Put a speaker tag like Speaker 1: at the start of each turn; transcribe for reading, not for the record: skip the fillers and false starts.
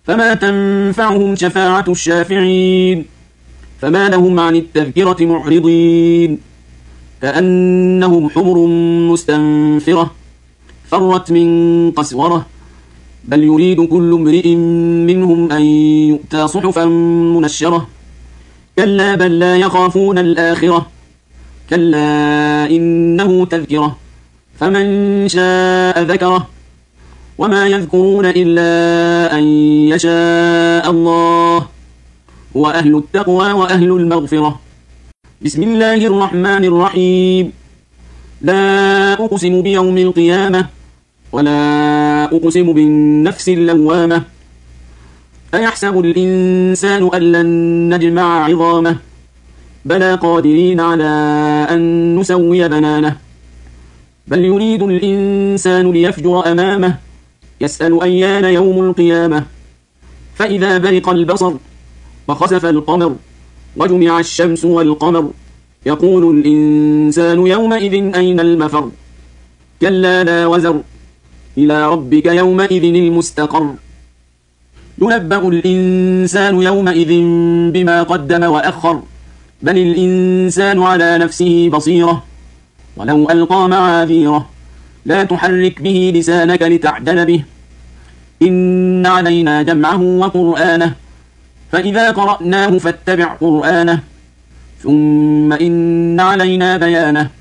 Speaker 1: فما تنفعهم شفاعة الشافعين فما لهم عن التذكرة معرضين كأنهم حمر مستنفرة فرت من قسورة بل يريد كل امرئ منهم أن يؤتى صحفا منشرة كلا بل لا يخافون الآخرة كلا إنه تذكرة فمن شاء ذكره وما يذكرون إلا أن يشاء الله هو أهل التقوى وأهل المغفرة. بسم الله الرحمن الرحيم. لا أقسم بيوم القيامة ولا أقسم بالنفس اللوامة أيحسب الإنسان أن لن نجمع عظامه بلى قادرين على أن نسوي بنانه بل يريد الإنسان ليفجر أمامه يسأل أيان يوم القيامة فإذا برق البصر وخسف القمر وجمع الشمس والقمر يقول الإنسان يومئذ أين المفر كلا لا وزر إلى ربك يومئذ المستقر ينبأ الإنسان يومئذ بما قدم وأخر بل الإنسان على نفسه بصيرة ولو ألقى معاذيره لا تحرك به لسانك لتعجل به إن علينا جمعه وقرآنه فإذا قرأناه فاتبع قرآنه ثم إن علينا بيانه